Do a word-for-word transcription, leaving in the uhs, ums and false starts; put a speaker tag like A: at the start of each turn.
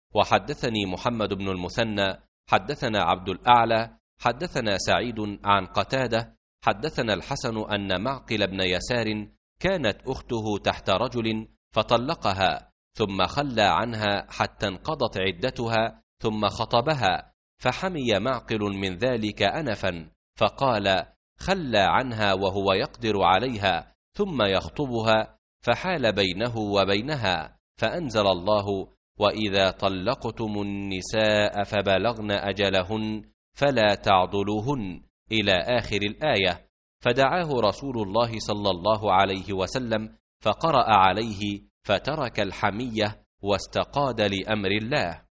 A: وحدثني محمد بن المثنى حدثنا عبد الأعلى حدثنا سعيد عن قتادة حدثنا الحسن أن معقل بن يسار كانت أخته تحت رجل فطلقها ثم خلى عنها حتى انقضت عدتها ثم خطبها، فحمي معقل من ذلك أنفا فقال: خلى عنها وهو يقدر عليها ثم يخطبها، فحال بينه وبينها، فأنزل الله: وإذا طلقتم النساء فبلغن أجلهن فلا تعضلوهن إلى آخر الآية. فدعاه رسول الله صلى الله عليه وسلم فقرأ عليه فترك الحمية واستقاد لأمر الله.